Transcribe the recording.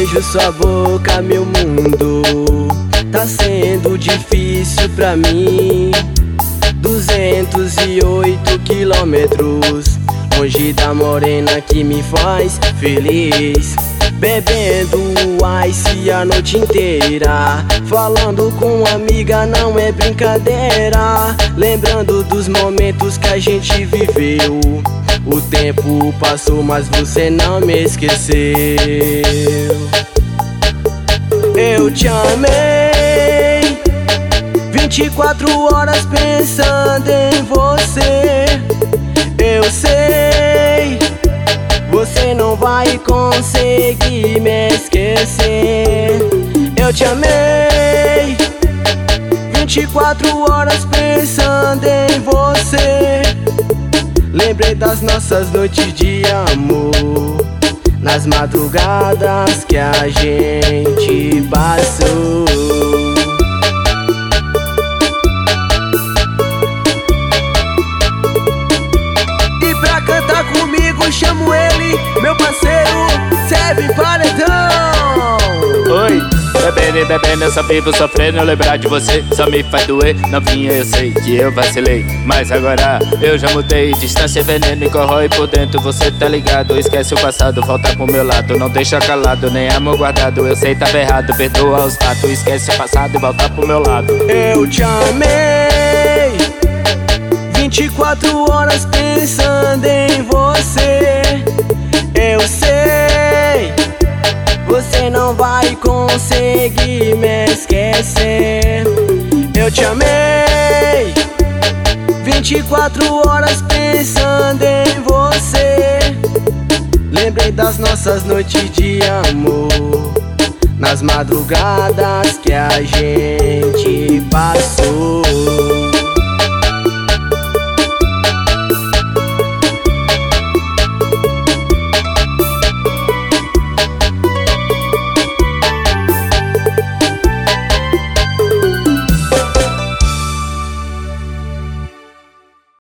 beijo sua boca, meu mundo tá sendo difícil pra mim. 208 quilômetros longe da morena que me faz feliz. Bebendo ice a noite inteira, falando com amiga não é brincadeira. Lembrando dos momentos que a gente viveu. O tempo passou, mas você não me esqueceu. Eu te amei 24 horas pensando em você. Eu sei, você não vai conseguir me esquecer. Eu te amei 24 horas pensando em você. Lembrei das nossas noites de amor, nas madrugadas que a gente passou. E pra cantar comigo chamo ele, meu parceiro, Serve Paredão. Oi, bebendo e bebendo, eu só vivo sofrendo. Lembrar de você só me faz doer. Novinha, eu sei que eu vacilei, mas agora eu já mudei. Distância, veneno me corrói por dentro. Você tá ligado, esquece o passado, volta pro meu lado. Não deixa calado, nem amor guardado. Eu sei tava errado, perdoa os fatos. Esquece o passado e volta pro meu lado. Eu te amei 24 horas pensando em você. Eu sei, você não vai conseguir me esquecer. Eu te amei 24 horas pensando em você. Lembrei das nossas noites de amor, nas madrugadas que a gente passou.